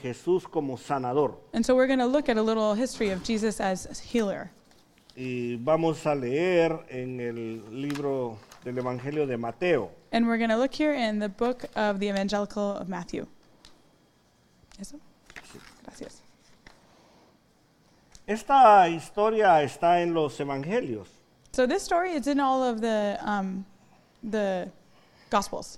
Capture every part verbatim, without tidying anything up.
Jesús como sanador. And so we're going to look at a little history of Jesus as a healer. Y vamos a leer en el libro del Evangelio de Mateo. And we're going to look here in the book of the Evangelical of Matthew. ¿Eso? Gracias. Esta historia está en los Evangelios. So this story is in all of the um, the Gospels.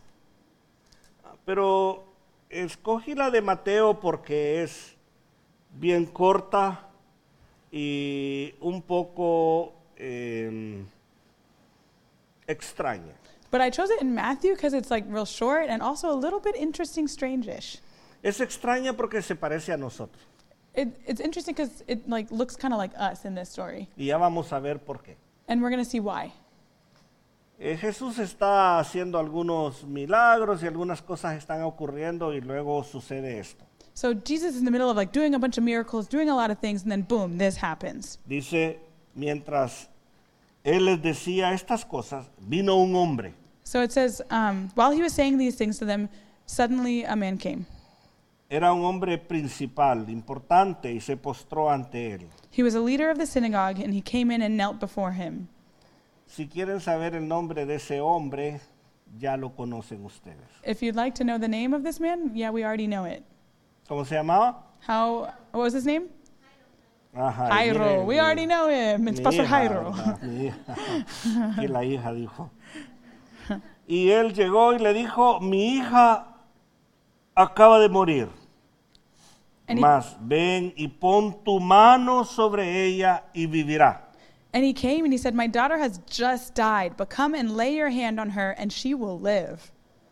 Pero escogí la de Mateo porque es bien corta y un poco eh, extraña. But I chose it in Matthew because it's like real short and also a little bit interesting, strange-ish. Es extraña porque se parece a nosotros. It, it's interesting because it like looks kind of like us in this story. Y ya vamos a ver por qué. And we're going to see why. Eh, Jesús está haciendo algunos milagros y algunas cosas están ocurriendo y luego sucede esto. So Jesus is in the middle of like doing a bunch of miracles, doing a lot of things, and then boom, this happens. Dice, mientras él les decía estas cosas, vino un hombre. So it says, um, while he was saying these things to them, suddenly a man came. Era un hombre principal, importante, y se postró ante él. He was a leader of the synagogue, and he came in and knelt before him. Si quieren saber el nombre de ese hombre, ya lo conocen ustedes. If you'd like to know the name of this man, yeah, we already know it. ¿Cómo se llamaba? How, what was his name? Ajá, Jairo. mire, We mi- already know him. It's mi Pastor hija, Jairo. ¿verdad? Mi hija. Y la hija dijo. Y él llegó y le dijo, mi hija acaba de morir. And he, Mas ven y pon tu mano sobre ella y vivirá. and he came and he said, my daughter has just died, but come and lay your hand on her and she will live.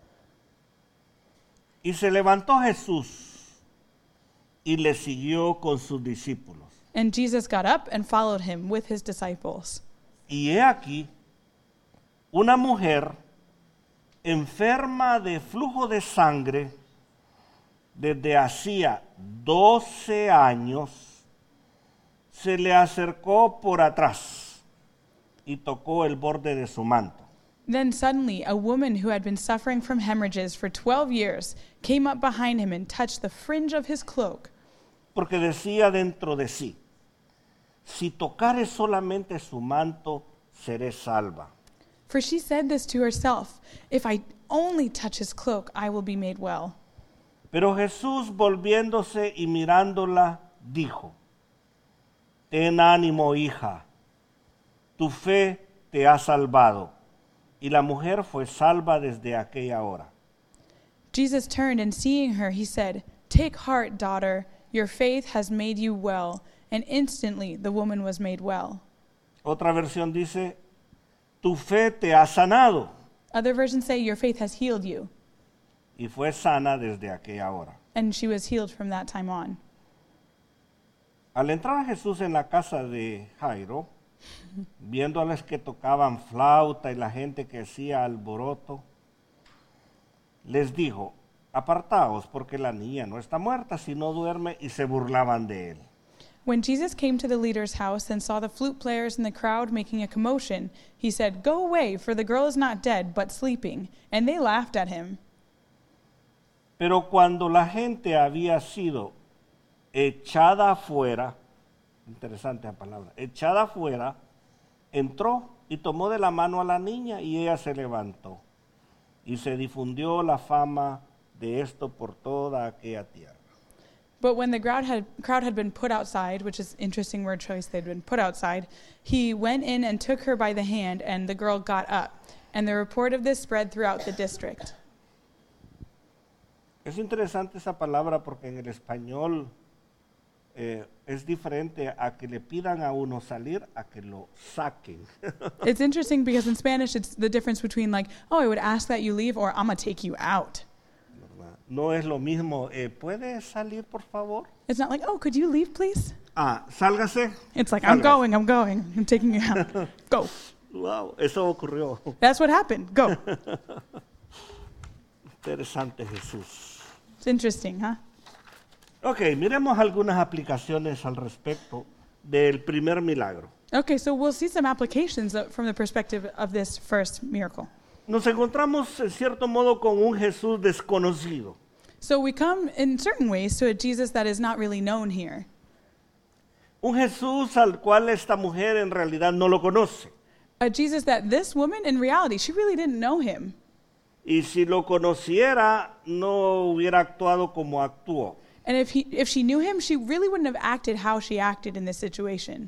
Y se levantó Jesús y le siguió con sus discípulos. And Jesus got up and followed him with his disciples. Y he aquí una mujer enferma de flujo de sangre desde hacía doce años, se le acercó por atrás y tocó el borde de su manto. Then suddenly a woman who had been suffering from hemorrhages for twelve years came up behind him and touched the fringe of his cloak. Porque decía dentro de sí, si tocare solamente su manto, seré salva. For she said this to herself, if I only touch his cloak, I will be made well. Pero Jesús, volviéndose y mirándola, dijo, ten ánimo, hija, tu fe te ha salvado. Y la mujer fue salva desde aquella hora. Jesus turned and seeing her, he said, take heart, daughter, your faith has made you well. And instantly the woman was made well. Otra versión dice, tu fe te ha sanado. Other versions say, your faith has healed you. Y fue sana desde aquella hora. And she was healed from that time on. Al entrar Jesús en la casa de Jairo, viendo a los que tocaban flauta y la gente que hacía alboroto, les dijo, apartaos porque la niña no está muerta, sino duerme, y se burlaban de él. When Jesus came to the leader's house and saw the flute players and the crowd making a commotion, he said, go away, for the girl is not dead, but sleeping. And they laughed at him. Pero cuando la gente había sido echada afuera, interesante la palabra, echada afuera, entró y tomó de la mano a la niña y ella se levantó. Y se difundió la fama de esto por toda aquella tierra. But when the crowd had, crowd had been put outside, which is interesting word choice, they'd been put outside, he went in and took her by the hand, and the girl got up. And the report of this spread throughout the district. Es interesante esa palabra porque en el español eh, es diferente a que le pidan a uno salir a que lo saquen. It's interesting because in Spanish, it's the difference between like, oh, I would ask that you leave, or I'm going to take you out. ¿Verdad? No es lo mismo, eh, ¿puede salir por favor? It's not like, oh, could you leave, please? Ah, sálgase. It's like, I'm Sálgase. going, I'm going, I'm taking you out. Go. Wow, eso ocurrió. That's what happened. Go. Interesante Jesús. It's interesting, huh? Ok, miremos algunas aplicaciones al respecto del primer milagro. Okay, so we'll see some applications uh, from the perspective of this first miracle. Nos encontramos en cierto modo con un Jesús desconocido. So we come in certain ways to a Jesus that is not really known here. Un Jesús al cual esta mujer en realidad no lo conoce. A Jesus that this woman, in reality, she really didn't know him. Y si lo conociera, no hubiera actuado como actuó. And if he, if she knew him, she really wouldn't have acted how she acted in this situation.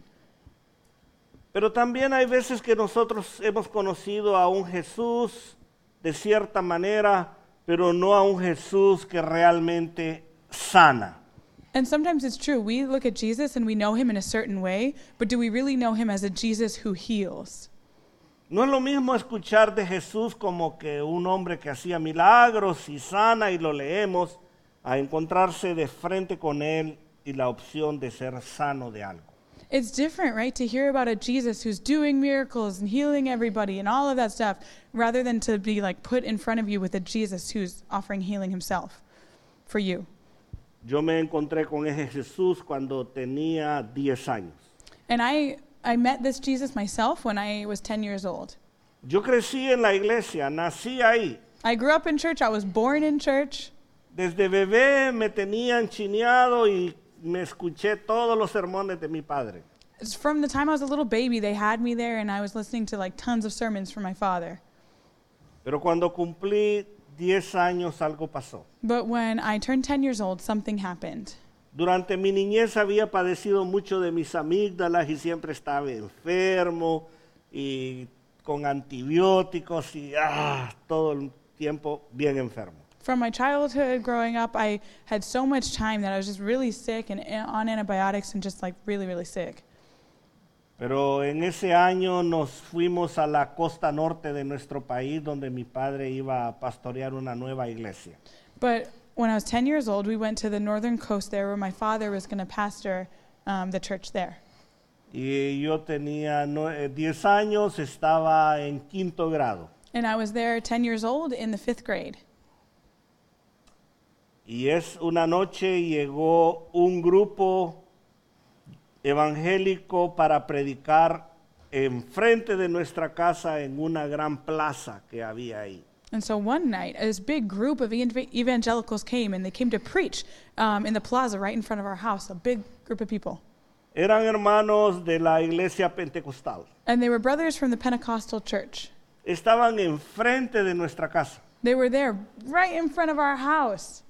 Pero también hay veces que nosotros hemos conocido a un Jesús de cierta manera, pero no a un Jesús que realmente sana. And sometimes it's true. We look at Jesus and we know him in a certain way, but do we really know him as a Jesus who heals? No es lo mismo escuchar de Jesús como que un hombre que hacía milagros y sana y lo leemos, a encontrarse de frente con él y la opción de ser sano de algo. It's different, right, to hear about a Jesus who's doing miracles and healing everybody and all of that stuff, rather than to be like put in front of you with a Jesus who's offering healing himself for you. Yo me encontré con ese Jesús cuando tenía diez años. And I, I met this Jesus myself when I was ten years old. Yo crecí en la iglesia, nací ahí. I grew up in church. I was born in church. Desde bebé me tenían chineado y me escuché todos los sermones de mi padre. It's from the time I was a little baby, they had me there, and I was listening to like tons of sermons from my father. Pero cuando cumplí diez años algo pasó. But when I turned ten years old, something happened. Durante mi niñez había padecido mucho de mis amígdalas y siempre estaba enfermo y con antibióticos y ah, todo el tiempo bien enfermo. From my childhood growing up, I had so much time that I was just really sick and on antibiotics and just like really, really sick. Pero en ese año nos fuimos a la costa norte de nuestro país donde mi padre iba a pastorear una nueva iglesia. But when I was ten years old, we went to the northern coast there where my father was going to pastor um, the church there. Y yo tenía no, eh, diez años, estaba en quinto grado. And I was there ten years old in the fifth grade. Y es una noche llegó un grupo evangélico para predicar enfrente de nuestra casa en una gran plaza que había ahí. And so one night, this big group of ev- evangelicals came, and they came to preach um, in the plaza right in front of our house, a big group of people. Eran hermanos de la iglesia pentecostal. And they were brothers from the Pentecostal church. Estaban enfrente de nuestra casa. They were there right in front of our house.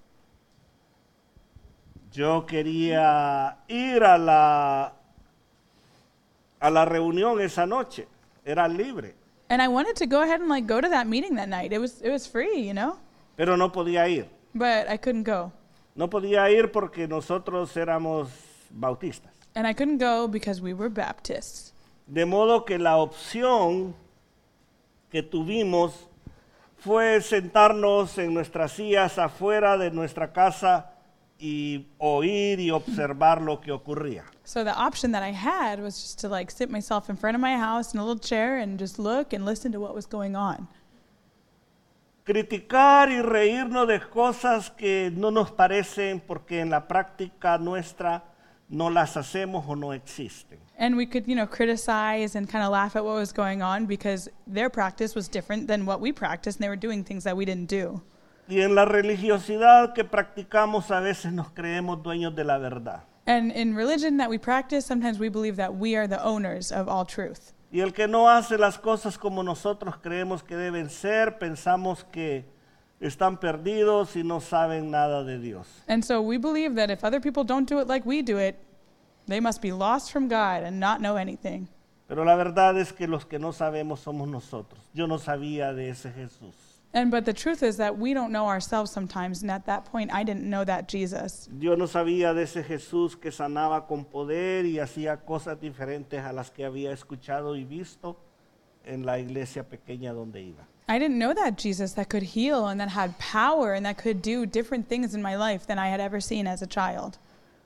Yo quería ir a la, a la reunión esa noche. Era libre. And I wanted to go ahead and like go to that meeting that night. It was it was free, you know? Pero no podía ir. But I couldn't go. No podía ir porque nosotros éramos bautistas. And I couldn't go because we were Baptists. De modo que la opción que tuvimos fue sentarnos en nuestras sillas afuera de nuestra casa y oír y observar lo que ocurría. So the option that I had was just to like sit myself in front of my house in a little chair and just look and listen to what was going on. Criticar y reírnos de cosas que no nos parecen porque en la práctica nuestra no las hacemos o no existen. And we could, you know, criticize and kind of laugh at what was going on because their practice was different than what we practiced and they were doing things that we didn't do. Y en la religiosidad que practicamos a veces nos creemos dueños de la verdad. And in religion that we practice, sometimes we believe that we are the owners of all truth. Y el que no hace las cosas como nosotros creemos que deben ser, pensamos que están perdidos y no saben nada de Dios. And so we believe that if other people don't do it like we do it, they must be lost from God and not know anything. Pero la verdad es que los que no sabemos somos nosotros. Yo no sabía de ese Jesús. And but the truth is that we don't know ourselves sometimes, and at that point I didn't know that Jesus. Yo no sabía de ese Jesús que sanaba con poder y hacía cosas diferentes a las que había escuchado y visto en la iglesia pequeña donde iba. I didn't know that Jesus that could heal and that had power and that could do different things in my life than I had ever seen as a child.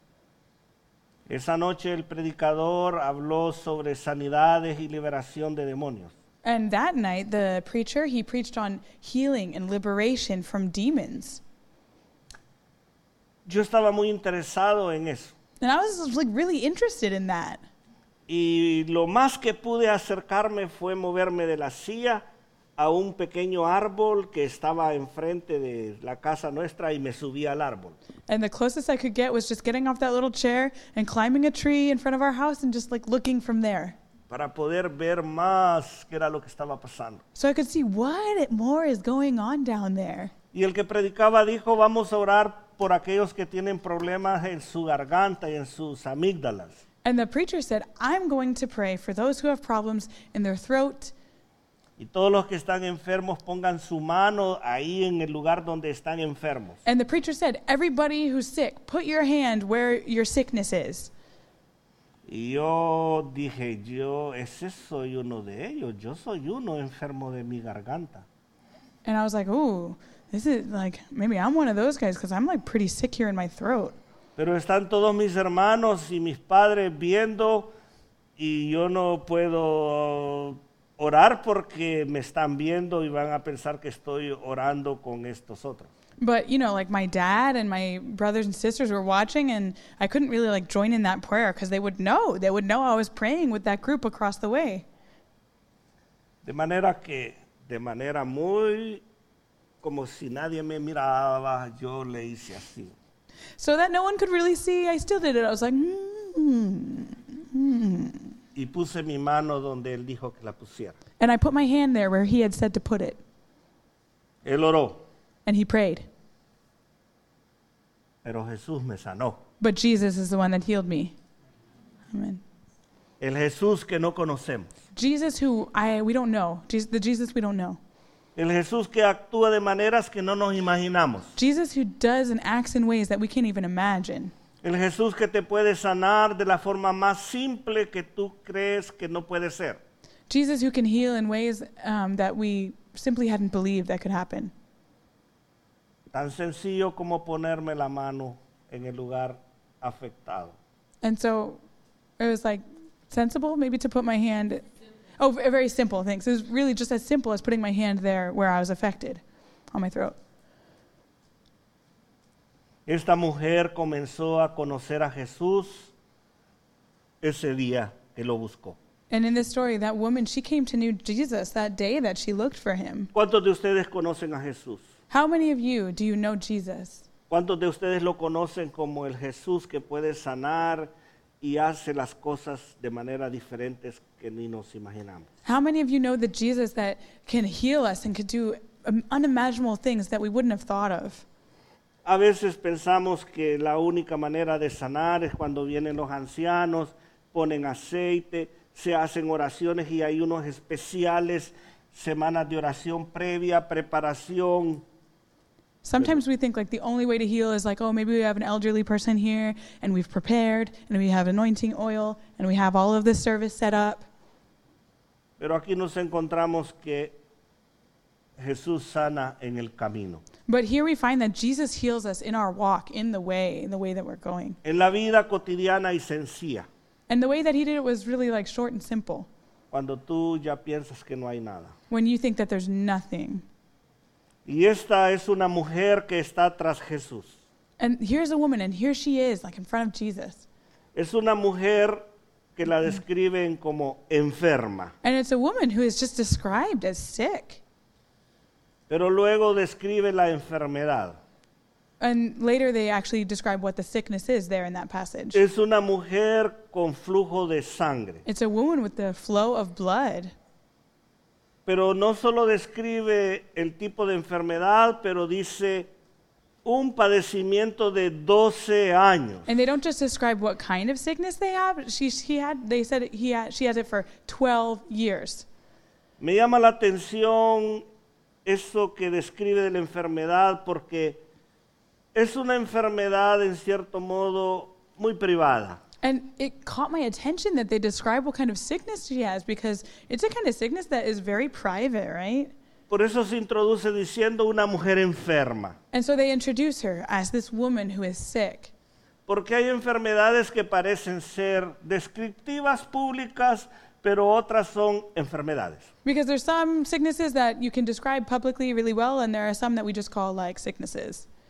Esa noche el predicador habló sobre sanidades y liberación de demonios. And that night, the preacher, he preached on healing and liberation from demons. Yo estaba muy interesado en eso. And I was like really interested in that. Y lo más que pude acercarme fue moverme de la silla a un pequeño árbol que estaba enfrente de la casa nuestra y me subí al árbol. And the closest I could get was just getting off that little chair and climbing a tree in front of our house and just like looking from there. Para poder ver más qué era lo que estaba pasando. So I could see what more is going on down there. Y el que predicaba dijo, vamos a orar por aquellos que tienen problemas en su garganta y en sus amígdalas. And the preacher said, I'm going to pray for those who have problems in their throat. Y todos los que están enfermos pongan su mano ahí en el lugar donde están enfermos. And the preacher said, everybody who's sick, put your hand where your sickness is. Y yo dije, yo, ese soy uno de ellos. Yo soy uno enfermo de mi garganta. And I was like, ooh, this is like, maybe I'm one of those guys because I'm like pretty sick here in my throat. Pero están todos mis hermanos y mis padres viendo y yo no puedo orar porque me están viendo y van a pensar que estoy orando con estos otros. But, you know, like my dad and my brothers and sisters were watching, and I couldn't really like join in that prayer because they would know. They would know I was praying with that group across the way. De manera que, de manera muy, como si nadie me miraba, yo le hice así. So that no one could really see, I still did it. I was like, hmm, hmm. Y puse mi mano donde él dijo que la pusiera. And I put my hand there where he had said to put it. Él oró, And he prayed. pero Jesús me sanó. But Jesus is the one that healed me. Amen. El Jesús que no conocemos. Jesus who I we don't know. Jesus, the Jesus we don't know. El Jesús que actúa de maneras que no nos imaginamos. Jesus who does and acts in ways that we can't even imagine. El Jesús que te puede sanar de la forma más simple que tú crees que no puede ser. Jesus who can heal in ways um, that we simply hadn't believed that could happen. Tan sencillo como ponerme la mano en el lugar afectado. And so it was like sensible maybe to put my hand, oh, v- very simple things. It was really just as simple as putting my hand there where I was affected on my throat. Esta mujer comenzó a conocer a Jesús ese día que lo buscó. And in this story, that woman, she came to know Jesus that day that she looked for him. ¿Cuántos de ustedes conocen a Jesús? How many of you do you know Jesus? ¿Cuántos de ustedes lo conocen como el Jesús que puede sanar y hace las cosas de manera diferentes que ni nos imaginamos? How many of you know the Jesus that can heal us and could do um, unimaginable things that we wouldn't have thought of? A veces pensamos que la única manera de sanar es cuando vienen los ancianos, ponen aceite, se hacen oraciones y hay unos especiales, semanas de oración previa, preparación. Sometimes we think like the only way to heal is like, oh, maybe we have an elderly person here and we've prepared and we have anointing oil and we have all of this service set up. Pero aquí nos encontramos que Jesús sana en el camino. But here we find that Jesus heals us in our walk, in the way, in the way that we're going. En la vida cotidiana y sencilla, And the way that he did it was really like short and simple. cuando tú ya piensas que no hay nada. When you think that there's nothing. Y esta es una mujer que está tras Jesús. And here's a woman and here she is like in front of Jesus. Es una mujer que la describen como enferma, And it's a woman who is just described as sick. pero luego describe la enfermedad. And later they actually describe what the sickness is there in that passage. Es una mujer con flujo de sangre, It's a woman with the flow of blood. pero no solo describe el tipo de enfermedad, pero dice un padecimiento de doce años. And they don't just describe what kind of sickness they have. She, he had, they said he had, she has it for twelve years. Me llama la atención eso que describe de la enfermedad porque es una enfermedad en cierto modo muy privada. And it caught my attention that they describe what kind of sickness she has because it's a kind of sickness that is very private, right? Por eso se introduce diciendo una mujer enferma. And so they introduce her as this woman who is sick. Porque hay enfermedades que parecen ser descriptivas públicas, pero otras son enfermedades. Because there's some sicknesses that you can describe publicly really well, and there are some that we just call like sicknesses.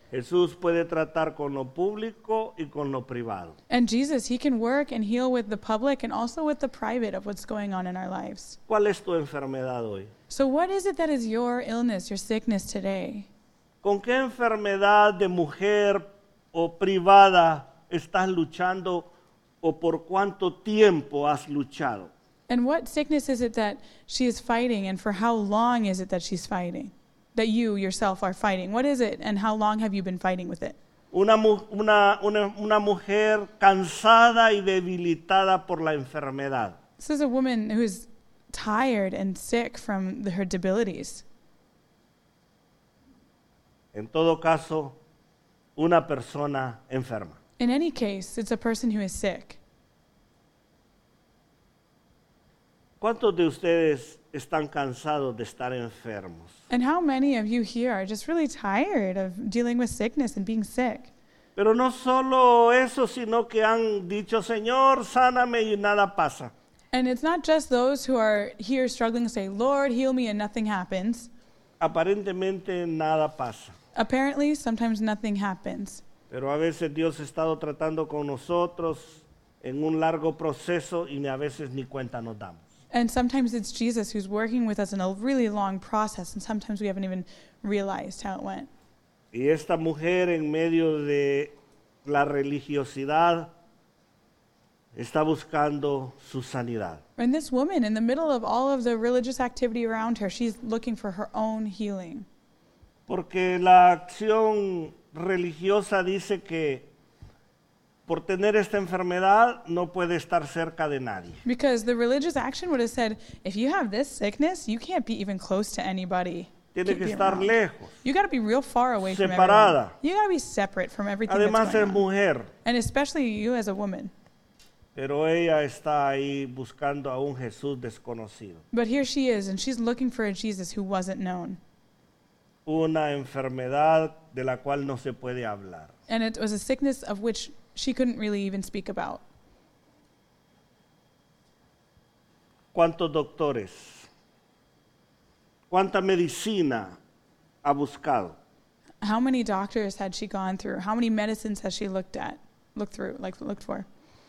Jesús puede tratar con lo público y con lo privado. And Jesus, he can work and heal with the public and also with the private of what's going on in our lives. ¿Cuál es tu enfermedad hoy? So what is it that is your illness, your sickness today? ¿Con qué enfermedad de mujer o privada estás luchando o por cuánto tiempo has luchado? And what sickness is it that she is fighting, and for how long is it that she's fighting? That you yourself are fighting. What is it, and how long have you been fighting with it? Una, mu- una, una, una mujer cansada y debilitada por la enfermedad. This is a woman who is tired and sick from the, her debilities. En todo caso, una persona enferma. In any case, it's a person who is sick. ¿Cuántos de ustedes están cansados de estar enfermos? And how many of you here are just really tired of dealing with sickness and being sick? Pero no solo eso, sino que han dicho, Señor, sáname y nada pasa. And it's not just those who are here struggling to say, Lord, heal me, and nothing happens. Aparentemente nada pasa. Apparently, sometimes nothing happens. Pero a veces Dios ha estado tratando con nosotros en un largo proceso y ni a veces ni cuenta nos damos. And sometimes it's Jesus who's working with us in a really long process, and sometimes we haven't even realized how it went. Y esta mujer en medio de la religiosidad está buscando su sanidad. And this woman, in the middle of all of the religious activity around her, she's looking for her own healing. Porque la acción religiosa dice que por tener esta enfermedad no puede estar cerca de nadie. Because the religious action would have said, if you have this sickness, you can't be even close to anybody. Tiene Can't que be estar around. lejos. You got to be real far away from Separada. everyone. You got to be separate from everything Además that's es going on. mujer, And especially you as a woman. pero ella está ahí buscando a un Jesús desconocido. But here she is, and she's looking for a Jesus who wasn't known. Una enfermedad de la cual no se puede hablar. And it was a sickness of which she couldn't really even speak about. ¿Cuántos doctores? ¿Cuánta medicina ha buscado? How many doctors had she gone through? How many medicines has she looked at, looked through, like looked for?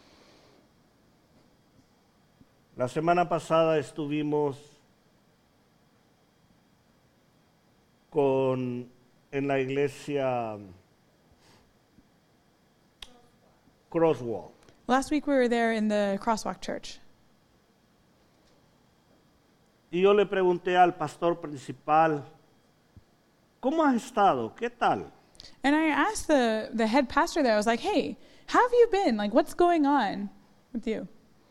La semana pasada estuvimos con en la iglesia Crosswalk. Last week we were there in the Crosswalk Church. Y yo le pregunté al pastor principal, ¿cómo has estado? ¿Qué tal? And I asked the, the head pastor there, I was like, hey, how have you been? Like, what's going on with you?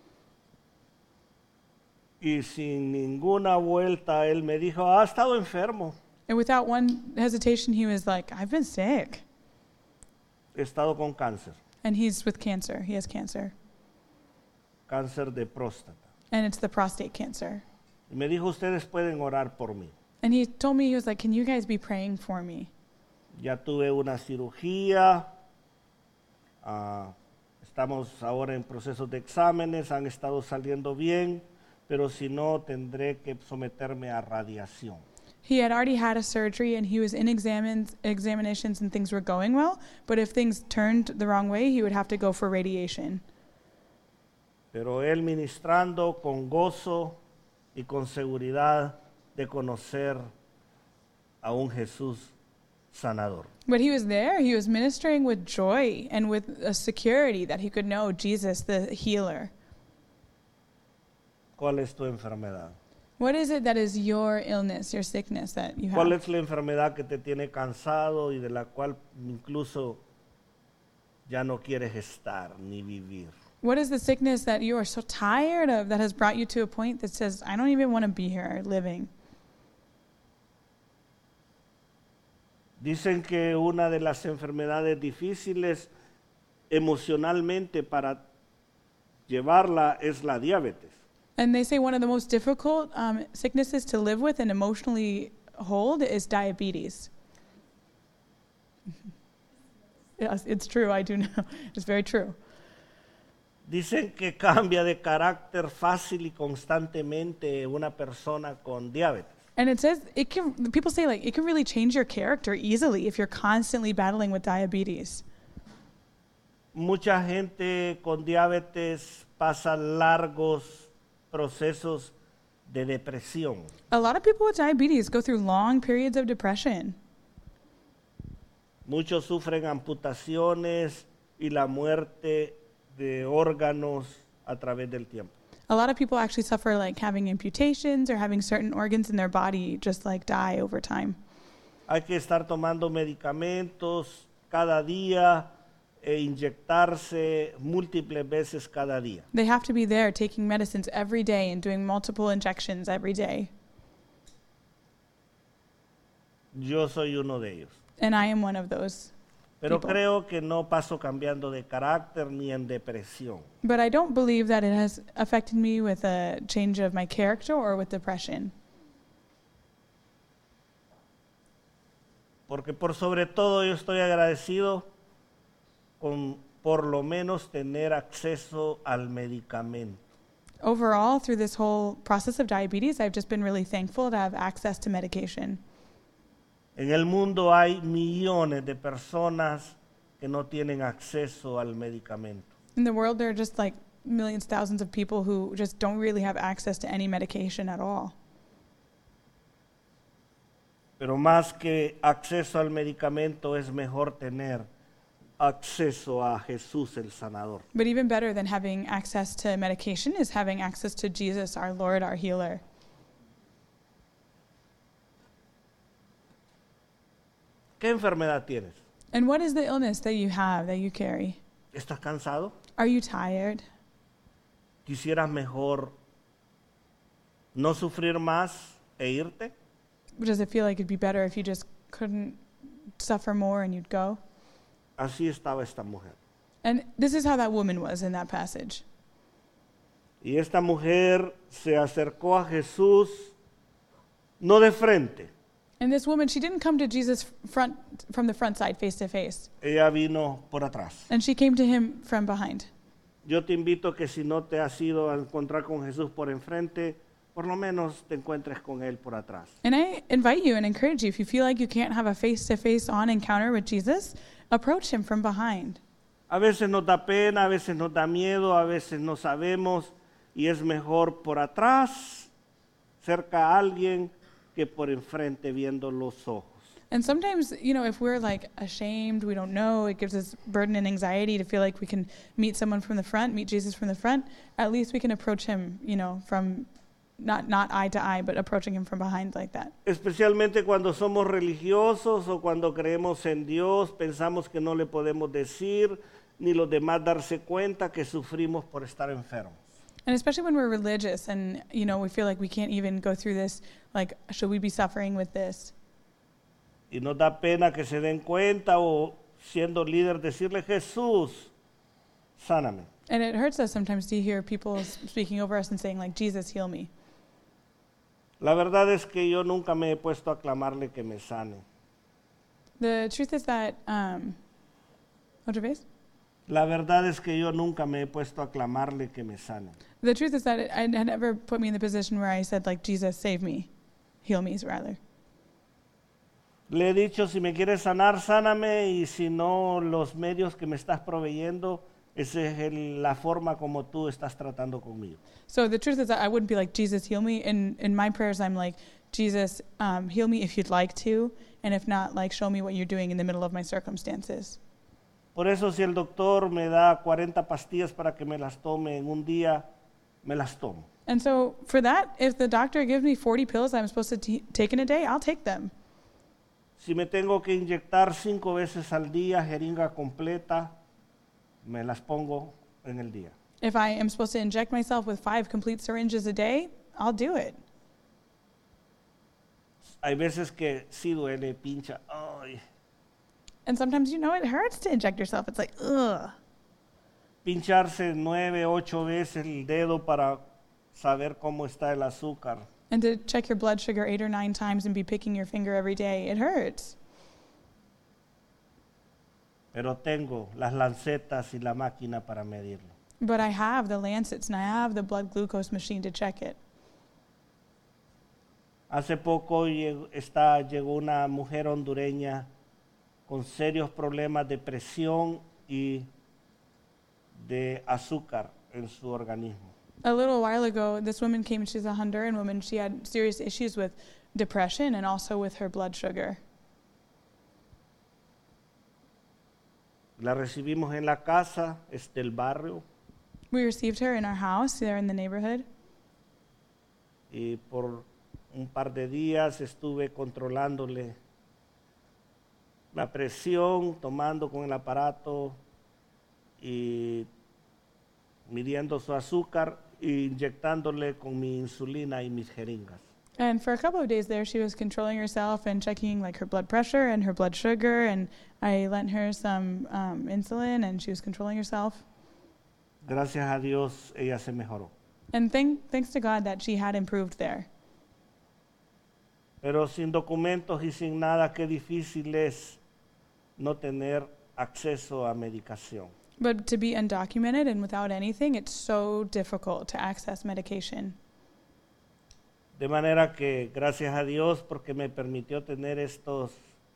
Y sin ninguna vuelta él me dijo, ha estado enfermo, And without one hesitation, he was like, I've been sick. he estado con cáncer, And he's with cancer. He has cancer. cáncer de próstata. And it's the prostate cancer. Y me dijo, ustedes pueden orar por mí. And he told me, he was like, can you guys be praying for me? Ya tuve una cirugía, ah, estamos ahora en procesos de exámenes, han estado saliendo bien, pero si no tendré que someterme a radiación. He had already had a surgery and he was in examines, examinations and things were going well. But if things turned the wrong way, he would have to go for radiation. Pero él ministrando con gozo y con seguridad de conocer a un Jesús sanador. But he was there, he was ministering with joy and with a security that he could know Jesus, the healer. ¿Cuál es tu enfermedad? What is it that is your illness, your sickness that you ¿Cuál have? es la enfermedad que te tiene cansado y de la cual incluso ya no quieres estar ni vivir? What is the sickness that you are so tired of that has brought you to a point that says, I don't even want to be here living? Dicen que una de las enfermedades difíciles emocionalmente para llevarla es la diabetes. And they say one of the most difficult um, sicknesses to live with and emotionally hold is diabetes. Yes, it's true, I do know. It's very true. Dicen que cambia de carácter fácil y constantemente una persona con diabetes. And it says it can. People say like it can really change your character easily if you're constantly battling with diabetes. Mucha gente con diabetes pasa largos procesos de depresión. A lot of people with diabetes go through long periods of depression. Muchos sufren amputaciones y la muerte de órganos a través del tiempo. A lot of people actually suffer like having amputations or having certain organs in their body just like die over time. Hay que estar tomando medicamentos cada día e inyectarse múltiples veces cada día. They have to be there taking medicines every day and doing multiple injections every day. Yo soy uno de ellos. And I am one of those. Pero people. creo que no paso cambiando de carácter ni en depresión. But I don't believe that it has affected me with a change of my character or with depression. Porque por sobre todo yo estoy agradecido con por lo menos tener acceso al medicamento. Overall, through this whole process of diabetes, I've just been really thankful to have access to medication. En el mundo hay millones de personas que no tienen acceso al medicamento. In the world, there are just like millions, thousands of people who just don't really have access to any medication at all. Pero más que acceso al medicamento es mejor tener acceso a Jesús el sanador. But even better than having access to medication is having access to Jesus, our Lord, our healer. ¿Qué enfermedad tienes? And what is the illness that you have, that you carry? ¿Estás cansado? Are you tired? ¿Quisieras mejor no sufrir más e irte? Does it feel like it'd be better if you just couldn't suffer more and you'd go? Así estaba esta mujer. And this is how that woman was in that passage. Y esta mujer se acercó a Jesús no de frente. And this woman, she didn't come to Jesus front from the front side, face to face. Ella vino por atrás. And she came to him from behind. Yo te invito que si no te has ido a encontrar con Jesús por enfrente, por lo menos te encuentres con Él por atrás. And I invite you and encourage you, if you feel like you can't have a face-to-face on encounter with Jesus, approach him from behind. A veces nos da pena, a veces nos da miedo, a veces no sabemos y es mejor por atrás, cerca a alguien, que por enfrente viendo los ojos. And sometimes, you know, if we're like ashamed, we don't know, it gives us burden and anxiety to feel like we can meet someone from the front, meet Jesus from the front, at least we can approach him, you know, from not not eye to eye, but approaching him from behind like that. Especialmente cuando somos religiosos o cuando creemos en Dios, pensamos que no le podemos decir ni los demás darse cuenta que sufrimos por estar enfermos. And especially when we're religious and, you know, we feel like we can't even go through this, like, should we be suffering with this? Y nos da pena que se den cuenta o siendo líder decirle, Jesús, sáname. And it hurts us sometimes to hear people speaking over us and saying, like, Jesus, heal me. La verdad es que yo nunca me he puesto a clamarle que me sane. The truth is that, um, otra vez? La verdad es que yo nunca me he puesto a clamarle que me sane. The truth is that it, it had never put me in the position where I said, like, Jesus, save me. Heal me, rather. Le he dicho, si me quieres sanar, sáname, y si no, los medios que me estás proveyendo, esa es el, la forma como tú estás tratando conmigo. So the truth is that I wouldn't be like, Jesus, heal me. In, in my prayers, I'm like, Jesus, um, heal me if you'd like to, and if not, like, show me what you're doing in the middle of my circumstances. Por eso, si el doctor me da cuarenta pastillas para que me las tome en un día, me las tomo. And so for that, if the doctor gives me forty pills I'm supposed to t- take in a day, I'll take them. Si me tengo que inyectar cinco veces al día, jeringa completa, me las pongo en el día. If I am supposed to inject myself with five complete syringes a day, I'll do it. Hay veces que sí duele, pincha. Ay. And sometimes, you know, it hurts to inject yourself. It's like, ugh. Pincharse nueve, ocho veces el dedo para saber cómo está el azúcar. And to check your blood sugar eight or nine times and be picking your finger every day, it hurts. Pero tengo las lancetas y la máquina para medirlo. But I have the lancets and I have the blood glucose machine to check it. Hace poco llegó, está, llegó una mujer hondureña con serios problemas de presión y de azúcar en su organismo. A little while ago, this woman came, she's a Honduran woman, she had serious issues with depression and also with her blood sugar. La recibimos en la casa, es del barrio, We received her in our house there in the neighborhood, y por un par de días estuve controlándole la presión, tomando con el aparato y midiendo su azúcar e inyectándole con mi insulina y mis jeringas. and for a couple of days there she was controlling herself and checking like her blood pressure and her blood sugar, and I lent her some um, insulin and she was controlling herself. Gracias a Dios ella se mejoró. And thank, thanks to God that she had improved there. Pero sin documentos y sin nada, qué difícil es no tener acceso a medicación. But to be undocumented and without anything, it's so difficult to access medication. De manera que gracias a Dios porque me permitió tener estas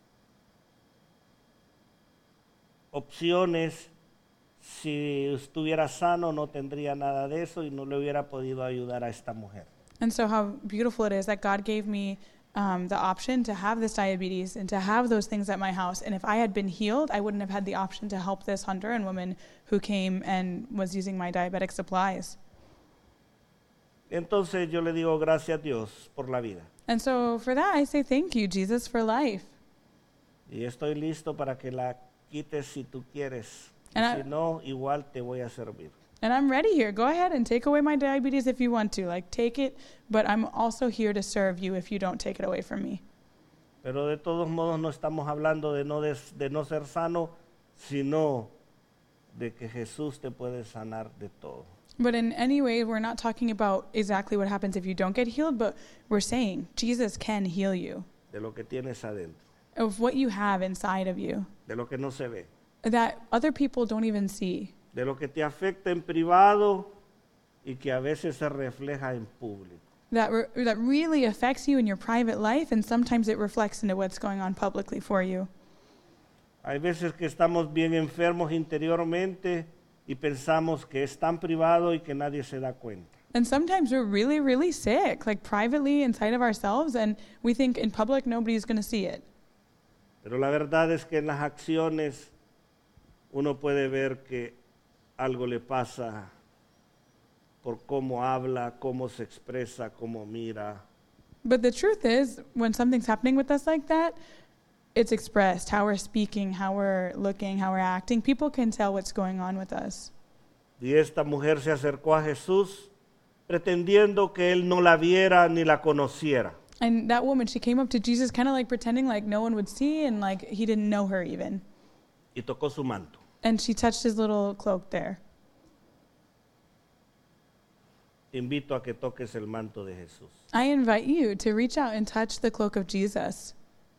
opciones. Si estuviera sano no tendría nada de eso y no le hubiera podido ayudar a esta mujer. And so how beautiful it is that God gave me um, the option to have this diabetes and to have those things at my house. And if I had been healed, I wouldn't have had the option to help this Honduran woman who came and was using my diabetic supplies. Entonces yo le digo gracias a Dios por la vida. And so for that, I say thank you, Jesus, for life. Y estoy listo para que la quites si tú quieres. Y And I- si no, igual te voy a servir. And I'm ready here. Go ahead and take away my diabetes if you want to. Like, take it, but I'm also here to serve you if you don't take it away from me. Pero de todos modos no estamos hablando de no, des- de no ser sano, sino de que Jesús te puede sanar de todo. But in any way, we're not talking about exactly what happens if you don't get healed, but we're saying Jesus can heal you De lo que tienes adentro, of what you have inside of you de lo que no se ve, that other people don't even see, de lo que te afecta en privado y que a veces se refleja en público. that, re- that really affects you in your private life, and sometimes it reflects into what's going on publicly for you. Hay veces que estamos bien enfermos interiormente y pensamos que es tan privado y que nadie se da cuenta. And sometimes we're really, really sick, like privately inside of ourselves, and we think in public nobody's going to see it. Pero la verdad es que en las acciones uno puede ver que algo le pasa por cómo habla, cómo se expresa, cómo mira. But the truth is, when something's happening with us like that, it's expressed, how we're speaking, how we're looking, how we're acting. People can tell what's going on with us. Y esta mujer se acercó a Jesús pretendiendo que él no la viera ni la conociera. And that woman, she came up to Jesus kind of like pretending like no one would see and like he didn't know her even. Y tocó su manto. And she touched his little cloak there. Invito a que toques el manto de Jesús. I invite you to reach out and touch the cloak of Jesus.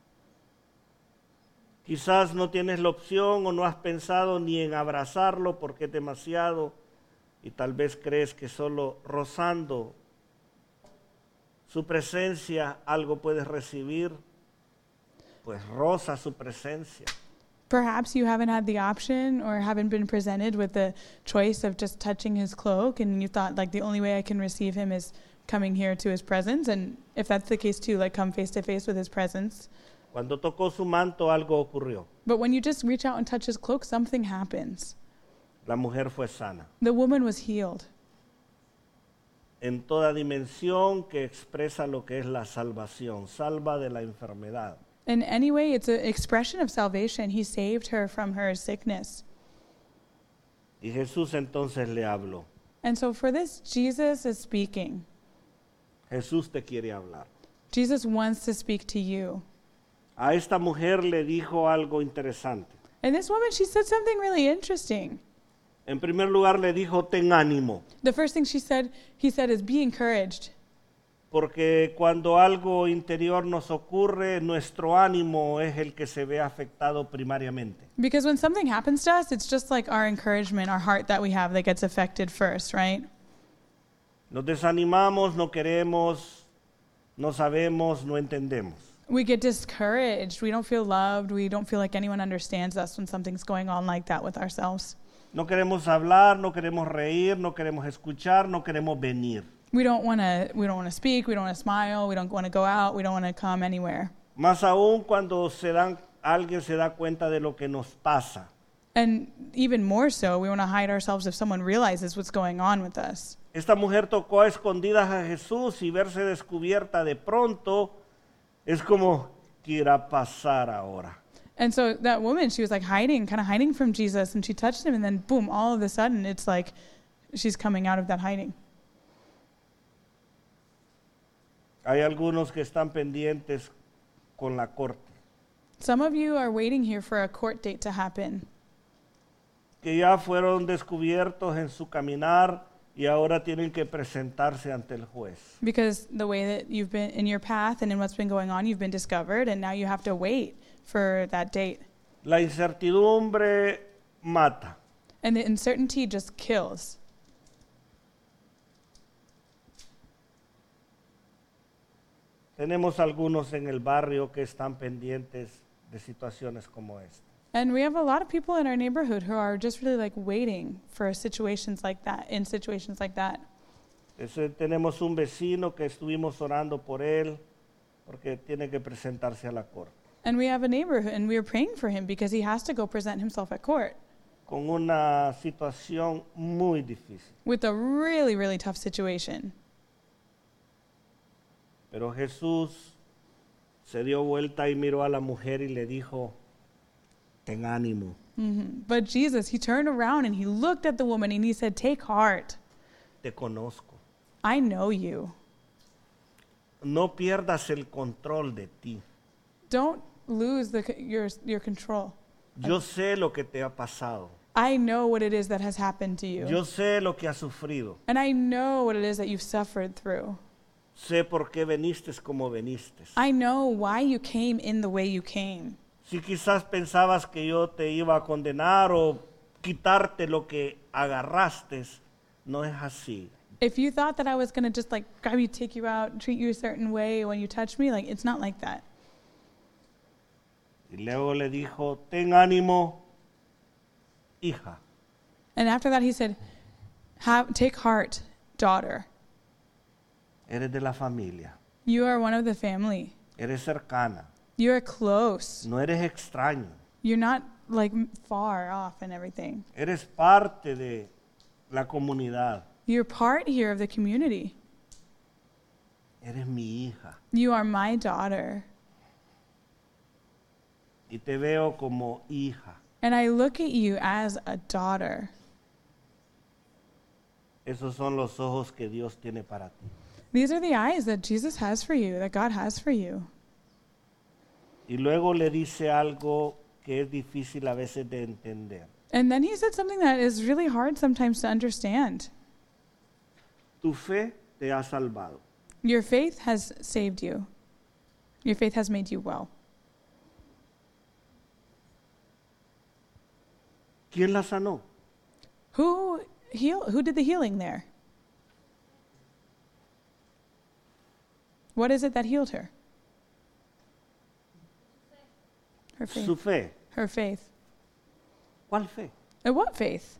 Quizás no tienes la opción o no has pensado ni en abrazarlo porque es demasiado y tal vez crees que solo rozando su presencia algo puedes recibir. Pues roza su presencia. Perhaps you haven't had the option or haven't been presented with the choice of just touching his cloak, and you thought like the only way I can receive him is coming here to his presence. And if that's the case too, like come face to face with his presence. Cuando tocó su manto algo ocurrió. But when you just reach out and touch his cloak, something happens. La mujer fue sana. The woman was healed. En toda dimensión que expresa lo que es la salvación, salva de la enfermedad. In any way, it's an expression of salvation. He saved her from her sickness. Y Jesús entonces le habló. And so for this, Jesus is speaking. Jesús te quiere hablar. Jesus wants to speak to you. A esta mujer le dijo algo interesante. And this woman, she said something really interesting. En primer lugar le dijo, ten ánimo, The first thing she said, he said, is be encouraged. porque cuando algo interior nos ocurre, nuestro ánimo es el que se ve afectado primariamente. Because when something happens to us, it's just like our encouragement, our heart that we have that gets affected first, right? Nos desanimamos, no queremos No sabemos, no entendemos. We get discouraged. We don't feel loved. We don't feel like anyone understands us when something's going on like that with ourselves. No queremos hablar, no queremos reír, no queremos escuchar, no queremos venir. We don't want to we don't want to speak, we don't want to smile, we don't want to go out, we don't want to come anywhere. Más aún cuando se dan, alguien se da cuenta de lo que nos pasa. And even more so, we want to hide ourselves if someone realizes what's going on with us. Esta mujer tocó a escondidas a Jesús y verse descubierta de pronto es como, ¿qué irá a pasar ahora? And so that woman, she was like hiding, kind of hiding from Jesus, and she touched him, and then boom, all of a sudden, it's like she's coming out of that hiding. Hay algunos que están pendientes con la corte, Some of you are waiting here for a court date to happen, que ya fueron descubiertos en su caminar y ahora tienen que presentarse ante el juez. because the way that you've been in your path and in what's been going on, you've been discovered, and now you have to wait for that date. La incertidumbre mata. And the uncertainty just kills. Tenemos algunos en el barrio que están pendientes de situaciones como esta. And we have a lot of people in our neighborhood who are just really like waiting for situations like that, in situations like that. Ese- tenemos un vecino que estuvimos orando por él porque tiene que presentarse a la corte And we have a neighbor who- and we are praying for him because he has to go present himself at court con una situación muy difícil. with a really, really tough situation. Pero Jesús se dio vuelta y miró a la mujer y le dijo, ten ánimo, hmm But Jesus, he turned around and he looked at the woman and he said, "Take heart. te conozco. I know you. No pierdas el control de ti. Don't lose the, c- your, your control. Yo sé lo que te ha pasado. I know what it is that has happened to you. Yo sé lo que has sufrido. And I know what it is that you've suffered through. Sé por qué veniste como veniste. I know why you came in the way you came. Si quizás pensabas que yo te iba a condenar o quitarte lo que agarraste, no es así. If you thought that I was going to just like grab you, take you out, treat you a certain way when you touch me, like it's not like that. Y luego le dijo, ten ánimo, hija. And after that, he said, Have, take heart, daughter. Eres de la familia, You are one of the family. eres cercana, You are close. no eres extraño, You're not like m- far off and everything. eres parte de la comunidad, You're part here of the community. eres mi hija You are my daughter. y te veo como hija. And I look at you as a daughter. Esos son los ojos que Dios tiene para ti. These are the eyes that Jesus has for you, that God has for you. Y luego le dice algo que es difícil a veces de entender. And then he said something that is really hard sometimes to understand. Tu fe te ha salvado. Your faith has saved you. Your faith has made you well. ¿Quién la sanó? Who heal who did the healing there? What is it that healed her? Her faith. Su fe. Her faith. ¿Cuál fe? And what faith?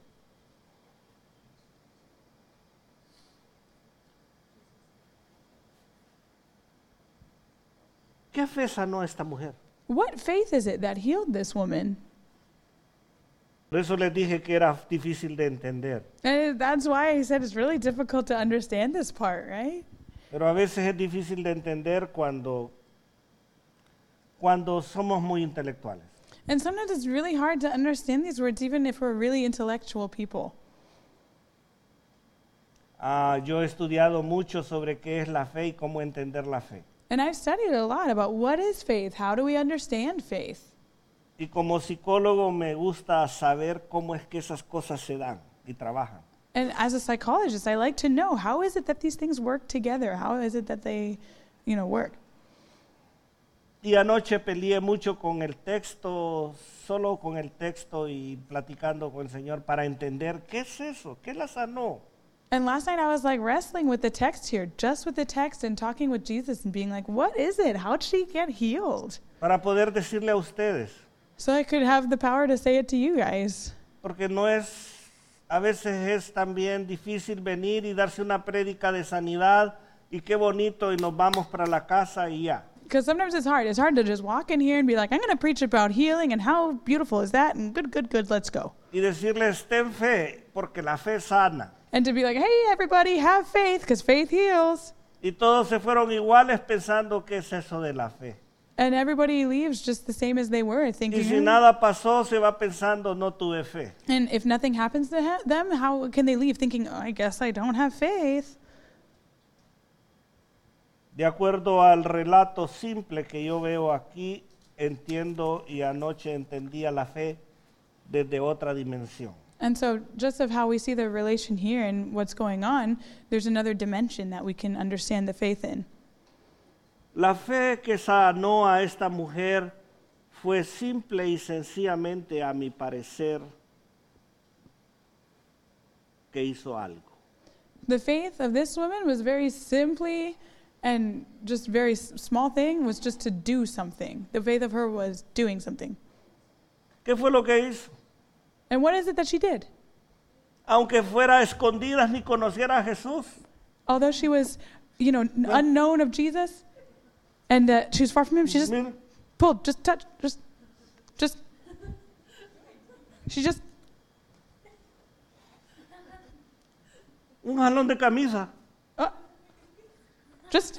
¿Qué fe sanó a esta mujer? What faith is it that healed this woman? Por eso les dije que era difícil de entender. And that's why I said it's really difficult to understand this part, right? Pero a veces es difícil de entender cuando, cuando somos muy intelectuales. And sometimes it's really hard to understand these words, even if we're really intellectual people. Ah, yo he estudiado mucho sobre qué es la fe y cómo entender la fe. And I've studied a lot about what is faith? How do we understand faith? Y como psicólogo me gusta saber cómo es que esas cosas se dan y trabajan. And as a psychologist, I like to know how is it that these things work together? How is it that they, you know, work? Y anoche peleé mucho con el texto, solo con el texto y platicando con el Señor para entender qué es eso, qué la sanó. And last night I was like wrestling with the text here, just with the text and talking with Jesus and being like, what is it? How'd she get healed? Para poder decirle a ustedes. So I could have the power to say it to you guys. Porque no es, a veces es también difícil venir y darse una prédica de sanidad y qué bonito y nos vamos para la casa y ya. Because sometimes it's hard. It's hard to just walk in here and be like, I'm going to preach about healing and how beautiful is that? And good, good, good, let's go. Y decirles, ten fe, porque la fe sana. And to be like, hey, everybody, have faith, because faith heals. Y todos se fueron iguales pensando que es eso de la fe. And everybody leaves just the same as they were, Y thinking, si "Hmm." nada pasó, se va pensando, no tuve fe. And if nothing happens to ha- them, how can they leave thinking, oh, I guess I don't have faith? De acuerdo al relato simple que yo veo aquí, entiendo y anoche entendía la fe desde otra dimensión. And so just of how we see the relation here and what's going on, there's another dimension that we can understand the faith in. La fe que sanó a esta mujer fue simple y sencillamente, a mi parecer, que hizo algo. The faith of this woman was very simply and just very s- small thing was just to do something. The faith of her was doing something. ¿Qué fue lo que hizo? And what is it that she did? Aunque fuera a escondidas ni conociera a Jesús, Although she was, you know, n- unknown of Jesus and uh, she was far from him, she just mire, pulled, just touched, just, just, she just, un jalón de camisa. uh, just,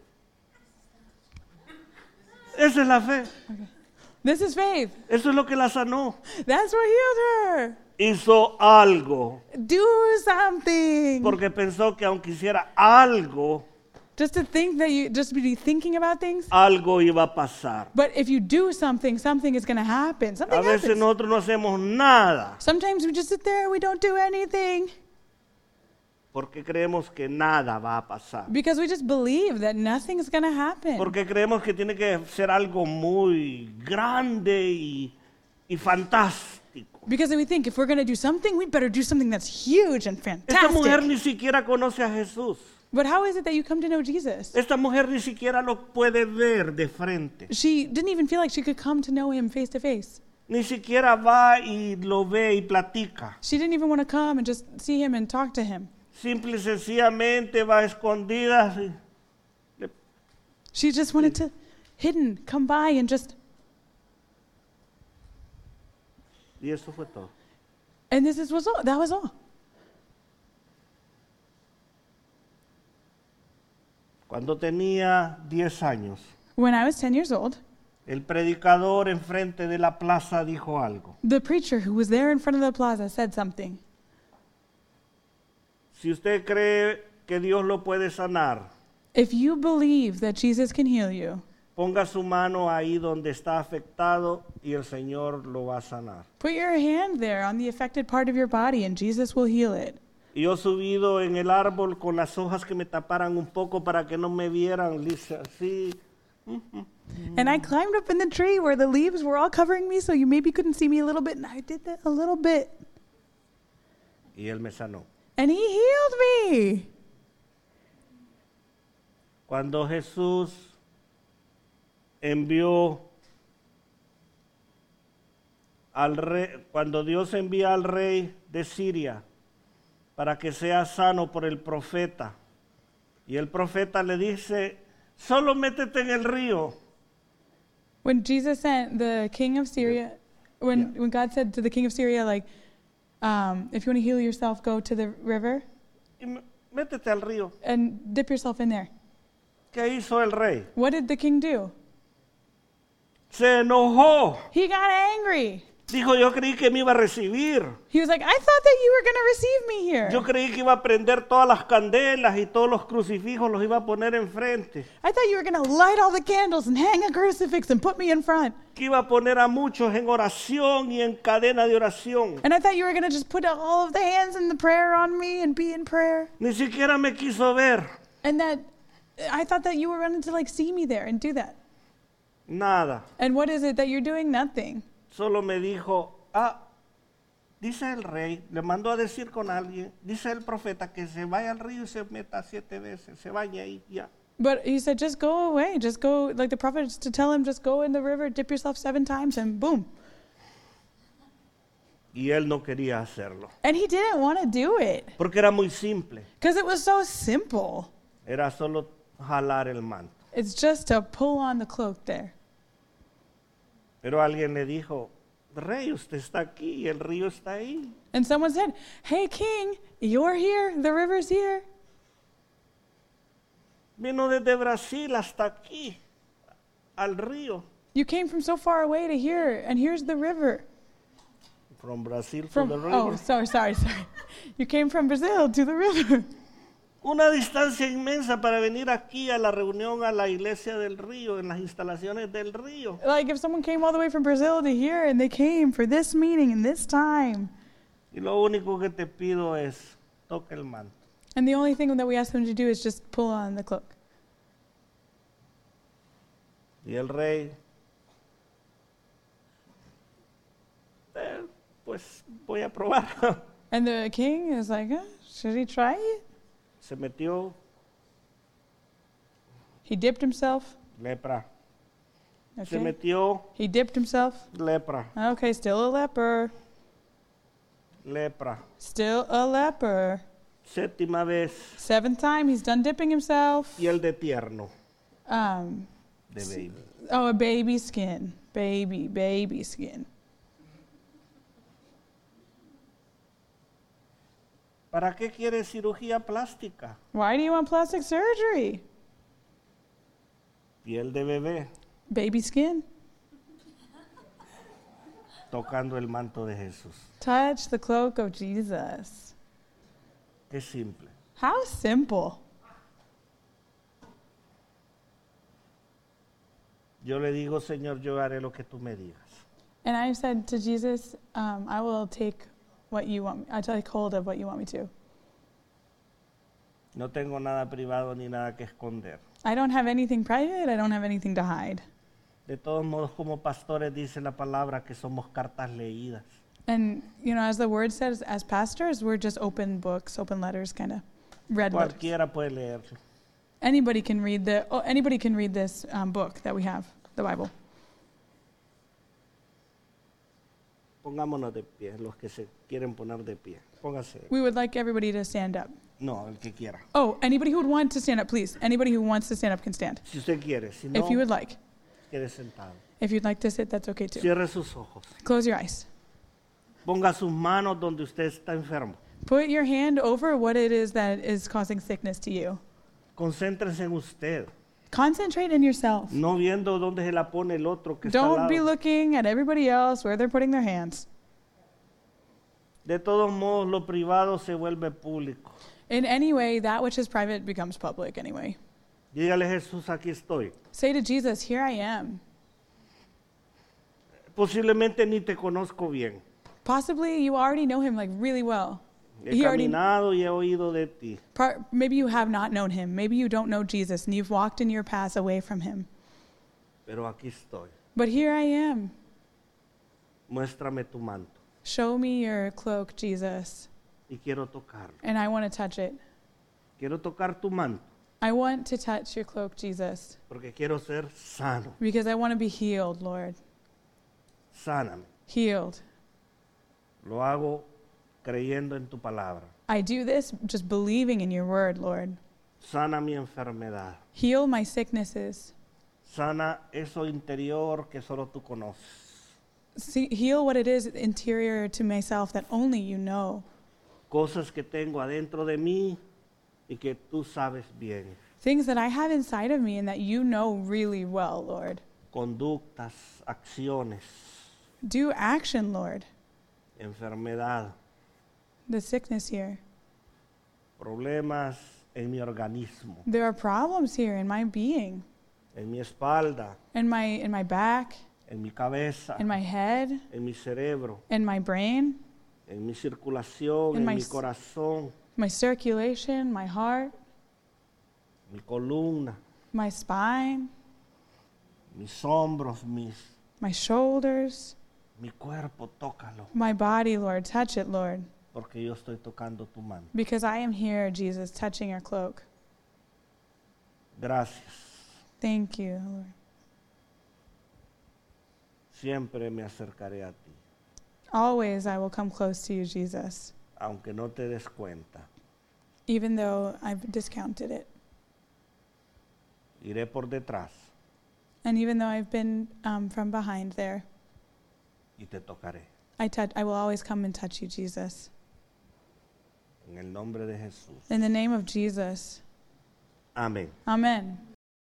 Esa es la fe. this is faith. Eso es lo que la sanó. That's what healed her. Hizo algo Do something. porque pensó que aunque hiciera algo, Just to think that you, just be thinking about things. algo iba a pasar. But if you do something, something is going to happen. Something A veces happens. nosotros no hacemos nada Sometimes we just sit there and we don't do anything porque creemos que nada va a pasar. because we just believe that nothing is going to happen. Porque creemos que tiene que ser algo muy grande y, y fantástico. Because we think if we're going to do something, we'd better do something that's huge and Esta mujer fantastic. ni siquiera conoce a Jesús. But how is it that you come to know Jesus? Esta mujer ni siquiera lo puede ver de frente. She didn't even feel like she could come to know him face to face. Ni siquiera va y lo ve y platica. She didn't even want to come and just see him and talk to him. Simple y sencillamente va a escondidas. Y, le- She just wanted to hidden come by and just, y eso fue todo. and this is was all. That was all. Cuando tenía diez años, When I was ten years old, el predicador enfrente de la plaza dijo algo. the preacher who was there in front of the plaza said something. Si usted cree que Dios lo puede sanar, If you believe that Jesus can heal you, ponga su mano ahí donde está afectado y el Señor lo va a sanar. put your hand there on the affected part of your body and Jesus will heal it. Y yo subido en el árbol con las hojas que me taparan un poco para que no me vieran, dice así. And I climbed up in the tree where the leaves were all covering me so you maybe couldn't see me a little bit, and I did that a little bit. Y Él me sanó. And he healed me. Cuando Jesús envió al rey, cuando Dios envía al rey de Siria para que sea sano por el profeta, y el profeta le dice, solo métete en el río. When Jesus sent the king of Syria, when, Yeah. when God said to the king of Syria, like, um, if you want to heal yourself, go to the river Y m- métete al río. and dip yourself in there. ¿Qué hizo el rey? What did the king do? Se enojó. He got angry. Dijo, yo creí que me iba a recibir. He was like, I thought that you were going to receive me here. Yo creí que iba a prender todas las candelas y todos los crucifijos los iba a poner enfrente. I thought you were going to light all the candles and hang a crucifix and put me in front. Que iba a poner a muchos en oración y en cadena de oración. And I thought you were going to just put all of the hands in the prayer on me and be in prayer. Ni siquiera me quiso ver. And that I thought that you were going to like see me there and do that. Nada. And what is it that you're doing? Nothing. Solo me dijo, ah, Dice el rey, le mandó a decir con alguien, dice el profeta que se vaya al río y se meta siete veces, se bañe ahí ya. But he said, just go away. Just go, like the prophet is to tell him, just go in the river, dip yourself seven times, and boom. Y él no quería hacerlo. And he didn't want to do it Porque era muy simple. because it was so simple. Era solo jalar el manto. It's just to pull on the cloak there. Pero alguien le dijo, rey, usted está aquí y el río está ahí. And someone said, hey, king, you're here. The river's here. Vino desde Brasil hasta aquí, al río. You came from so far away to here, and here's the river. From Brazil to From the river. oh, sorry, sorry, sorry. You came from Brazil to the river. Una distancia inmensa para venir aquí a la reunión a la iglesia del río, en las instalaciones del río. Like if someone came all the way from Brazil to here, and they came for this meeting in this time. Y lo único que te pido es, toca el manto. And the only thing that we ask them to do is just pull on the cloak. Y el rey, eh, pues voy a probar. And the king is like, uh, should he try it? Se metió He dipped himself. lepra. Se Okay. metió He dipped himself. lepra, Okay, still a leper. lepra. Still a leper. Séptima vez. Seventh time, he's done dipping himself. Y el de tierno, Um, de baby. oh, a baby skin. Baby, baby skin. ¿Para qué quiere cirugía plástica? Why do you want plastic surgery? Piel de bebé, Baby skin. tocando el manto de Jesús. Touch the cloak of Jesus. Qué simple. How simple. Yo le digo, Señor, yo haré lo que tú me digas. And I said to Jesus, um, I will take what you want me, I take hold of what you want me to. No tengo nada privado ni nada que esconder. I don't have anything private. I don't have anything to hide. De todos modos, como pastores dice la palabra que somos cartas leídas. And, you know, as the word says, as pastors, we're just open books, open letters, kind of red letters. Cualquiera puede leerlo. Anybody can read the. Oh, anybody can read this um, book that we have, the Bible. Pongámonos de pie, los que se quieren poner de pie. Póngase. We would like everybody to stand up. No, el que quiera. Oh, anybody who would want to stand up, please. Anybody who wants to stand up can stand. Si usted quiere, si no, If you would like. quede sentado. If you'd like to sit, that's okay too. Cierre sus ojos. Close your eyes. Ponga sus manos donde usted está enfermo. Put your hand over what it is that is causing sickness to you. Concéntrese en usted, Concentrate in yourself. no viendo dónde se la pone el otro que está al Don't be lado. looking at everybody else where they're putting their hands. De todos modos, lo privado se vuelve público. In any way, that which is private becomes public anyway. Dígale, Jesús, aquí estoy. Say to Jesus, here I am. Posiblemente ni te conozco bien. Possibly you already know him like really well. He He already- caminado y he oído de ti. Par- maybe you have not known him. Maybe you don't know Jesus and you've walked in your paths away from him. Pero aquí estoy. But here I am. Muéstrame tu manto Show me your cloak, Jesus. y quiero tocarlo. And I want to touch it. Quiero tocar tu manto I want to touch your cloak, Jesus, porque quiero ser sano. because I want to be healed, Lord. Sáname. Healed. Lo hago creyendo en tu palabra. I do this just believing in your word, Lord. Sana mi enfermedad. Heal my sicknesses. Sana eso interior que solo tú conoces. See, heal what it is interior to myself that only you know. Cosas que tengo adentro de mí y que tú sabes bien. Things that I have inside of me and that you know really well, Lord. Conductas, acciones, Do action, Lord. enfermedad, The sickness here. problemas en mi organismo, There are problems here in my being, en mi espalda, in my in my back, en mi cabeza, in my head, en mi cerebro, in my brain, en mi circulación, In en my mi s- corazón, my circulation, my heart, mi columna, my spine, mis hombros, mis, my shoulders, Mi cuerpo, tócalo, My body, Lord, touch it, Lord. porque yo estoy tocando tu mano. Because I am here, Jesus, touching your cloak. Gracias. Thank you, Lord. Siempre me acercaré a ti, Always I will come close to you, Jesus, aunque no te des cuenta. even though I've discounted it. Iré por detrás And even though I've been um, from behind there, y te tocaré. I, touch, I will always come and touch you, Jesus. En el nombre de Jesús. In the name of Jesus. Amén. Amen.